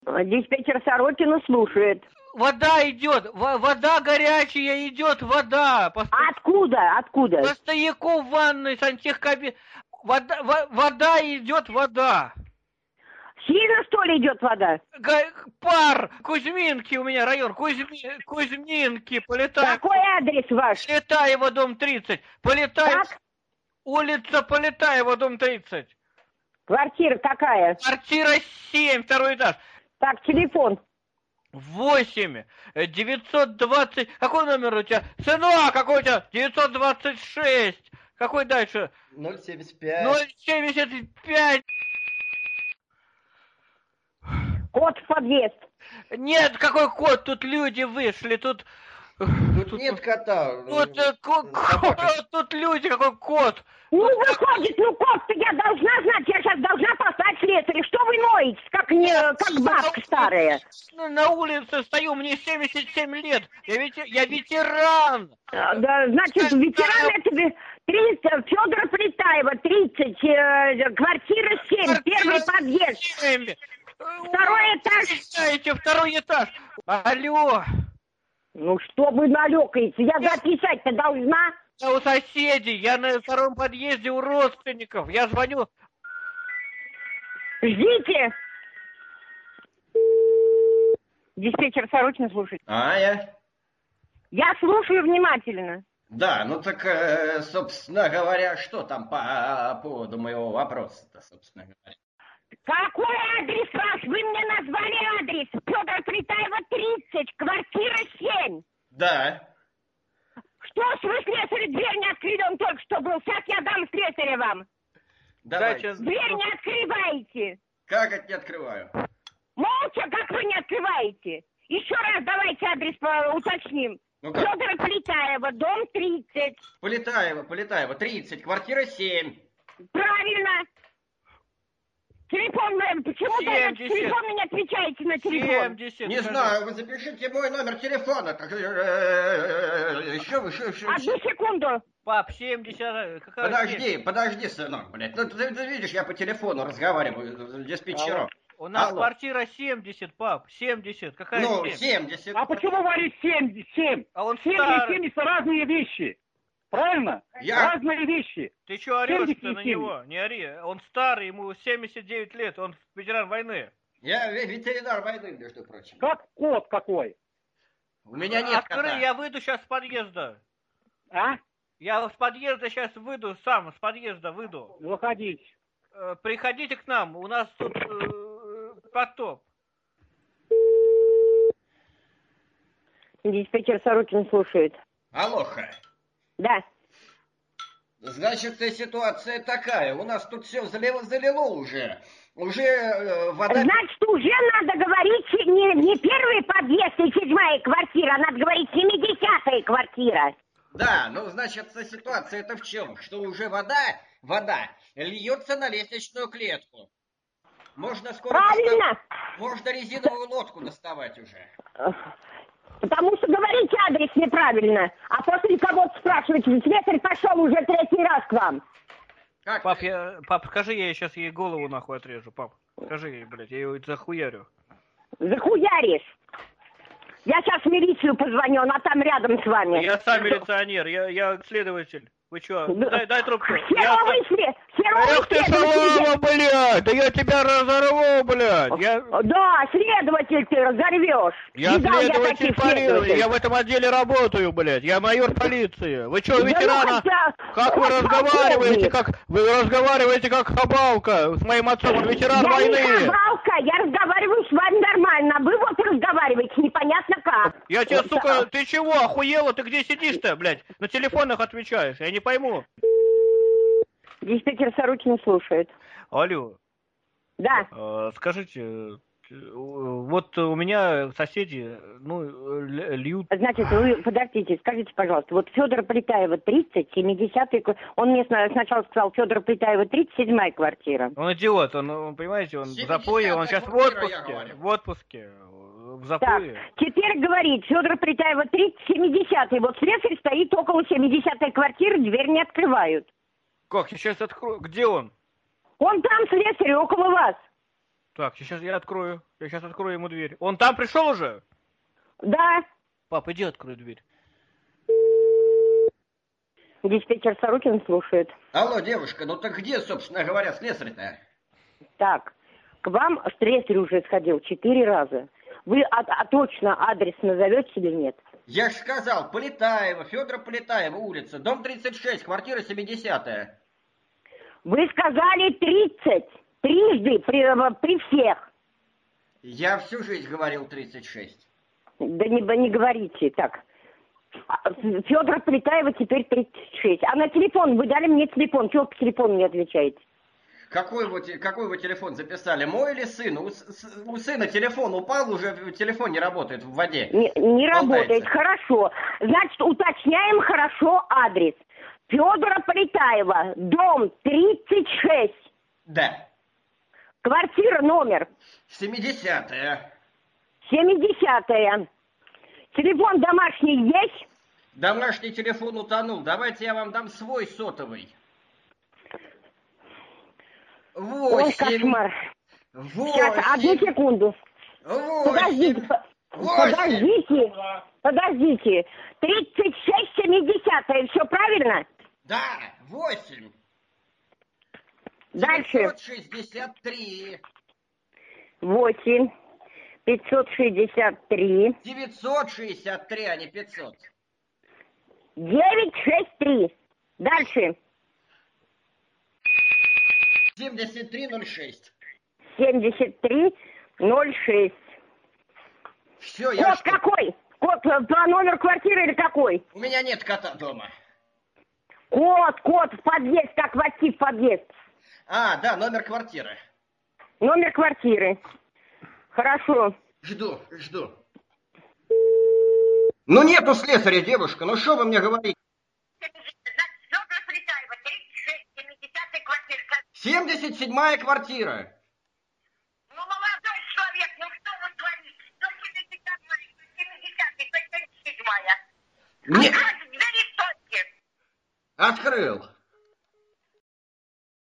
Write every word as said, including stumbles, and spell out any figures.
Диспетчер Сорокина слушает. Вода идет, вода горячая идет, вода. По... Откуда? Откуда? По стояку в ванной, сантехкабин. Вода, вода идет, вода. Сильно, что ли, идет вода? Пар! Кузьминки у меня район. Кузьми... Кузьминки. Полетаем. Какой адрес ваш? Полетаева, дом тридцать. Полетаем. Как? Улица Полетаева, дом тридцать. Квартира какая? Квартира семь, второй этаж. Так, телефон. восемь девятьсот двадцать. Какой номер у тебя? Сынок, какой у тебя? девятьсот двадцать шесть. Какой дальше? ноль семьдесят пять. ноль семьдесят пять. Код в подъезд. Нет, какой код? Тут люди вышли, тут... Тут, тут нет кота. Тут, э, кот, тут люди, какой кот? Ну, тут выходит, ну, кот-то я должна знать, я сейчас должна послать слесаря. Что вы ноете, как, не, как бабка старая? На улице стою, мне семьдесят семь лет, я, ветер, я ветеран. А, да, значит, ветеран это триста, Федора Полетаева, тридцать, э, квартира семь, квартира первый подъезд. семь. Второй этаж. Знаете, второй этаж. Алло. Ну что вы налёкаете? Я записать-то должна. Я у соседей, я на втором подъезде у родственников. Я звоню. Ждите. Диспетчер Сорокина слушает. А, я? Я слушаю внимательно. Да, ну так, собственно говоря, что там по поводу моего вопроса-то, собственно говоря? Какой адрес ваш? Вы мне назвали адрес. Федора Полетаева, тридцать, квартира семь. Да. Что ж вы слесаря дверь не открыли? Он только что был. Сейчас я дам слесаря вам. Давайте. Дверь не открываете. Как это не открываю? Молча, как вы не открываете? Еще раз давайте адрес уточним. Ну Федора Полетаева, дом тридцать. Полетаева, Полетаева, тридцать, квартира семь. Правильно. Телефон, почему вы телефон не отвечаете на телефон? семьдесят. Не знаю, вы запишите мой номер телефона. Еще вы, еще, еще. Одну секунду. Пап, семьдесят. Какая подожди, семьдесят? подожди, сынок, блядь. Ну ты, ты видишь, я по телефону разговариваю с диспетчером. У нас Алло. Квартира семьдесят, пап, семьдесят. Какая Ну, семь? семьдесят. А почему говорить семь? семь? А он семь старый. и семьдесят разные вещи. Правильно? Я- Разные вещи. Ты что орешь-то семьдесят на семь. него? Не ори. Он старый, ему семьдесят девять лет, он ветеран войны. Я ве- ветеринар войны, между прочим. Как кот какой? У меня нет Открой, кота. я выйду сейчас с подъезда. А? Я с подъезда сейчас выйду сам, с подъезда выйду. Выходить. Э, приходите к нам, у нас тут э, потоп. Диспетчер Сорокин слушает. Алоха. Да. Значит, ситуация такая. У нас тут все залило, залило уже. Уже э, вода... Значит, уже надо говорить не, не первый подъезд и седьмая квартира, а надо говорить семидесятая квартира. Да, ну, значит, ситуация-то в чем? Что уже вода, вода льется на лестничную клетку. Можно скоро... Правильно. достав- Можно резиновую лодку доставать уже. Потому что говорите адрес неправильно, а после кого-то спрашиваете, слесарь пошел уже третий раз к вам. Как? Пап, я, пап, скажи, я сейчас ей голову нахуй отрежу, пап. Скажи ей, блядь, я ее захуярю. Захуяришь. Я сейчас в милицию позвоню, она там рядом с вами. Я сам милиционер, я, я следователь. Вы что? Дай, дай трубку. Я Херовый сам- след, херовый Эх ты, следователь. шалава, блядь! Да я тебя разорву, блядь! Я, Да, следователь ты разорвешь. я Видал я следователь таких полиции, следователей. я в этом отделе работаю, блядь! Я майор полиции! Вы что, Да ну ветерана? хотя- Как вы хоть разговариваете, полковник. как... Вы разговариваете как хабалка с моим отцом, он ветеран Я войны! не хабалка, я разговариваю с вами нормально, а вы вот разговариваете непонятно как. Я тебе, Вот сука, так. ты чего, охуела? Ты где сидишь-то, блядь? На телефонах отвечаешь, я не пойму. Диспетчер Сорокин слушает. Алло, Да. э, скажите, э, вот у меня соседи, ну, л- льют... Значит, вы подождите, скажите, пожалуйста, вот Федора Полетаева тридцать, семидесятая, он мне сна- сначала сказал Федора Полетаева тридцать, седьмая квартира. Он идиот, он, он, понимаете, он в семидесятая запое, он сейчас в квартира, я отпуске, говорю. в отпуске, в Так, запое. теперь говорит, Федора Полетаева тридцать, семидесятая, вот слесарь стоит около семидесятой квартиры, дверь не открывают. Как, я сейчас открою, где он? Он там слесарь, около вас. Так, сейчас я открою. Я сейчас открою ему дверь. Он там пришел уже? Да. Пап, иди открой дверь. Диспетчер Сорокин слушает. Алло, девушка, ну так где, собственно говоря, слесарь-то? Так, к вам слесарь уже сходил четыре раза. Вы а, а точно адрес назовете или нет? Я ж сказал, Полетаева, Федора Полетаева, улица, дом тридцать шесть, квартира семидесятая. Вы сказали тридцать. Трижды при, при всех. Я всю жизнь говорил тридцать шесть. Да не, не говорите так. Федора Полетаева теперь тридцать шесть. А на телефон, вы дали мне телефон, чего по телефону не отвечаете? Какой вы, какой вы телефон записали? Мой или сын? У, у сына телефон упал, уже телефон не работает в воде. Не, не работает, Болтается. хорошо. Значит, уточняем хорошо адрес. Федора Полетаева, дом тридцать шесть. Да. Квартира номер семидесятая. семидесятая. Телефон домашний есть? Домашний телефон утонул. Давайте я вам дам свой сотовый. Восемь. Ой, кошмар. Восемь. Сейчас, одну секунду. Восемь. Подождите, Восемь. подождите, подождите. тридцать шесть семидесятая, все правильно? Да, восемь. Дальше. девятьсот шестьдесят три. восемь. пятьсот шестьдесят три. девятьсот шестьдесят три, а не пятьсот. девять шесть три. Дальше. семьдесят три ноль шесть. семьдесят три ноль шесть. Все, я... Код что... какой? Код по номер квартиры или какой? У меня нет кота дома. Код, код в подъезд, как войти в подъезд. А, да, номер квартиры. Номер квартиры. Хорошо. Жду, жду. Ну нету слесаря, девушка, ну что вы мне говорите? семьдесят седьмая квартира. Ну, молодой человек, ну что вы творите? сто семьдесят семидесятая, семьдесят седьмая. Не... Откройте двери, стойте. Открыл.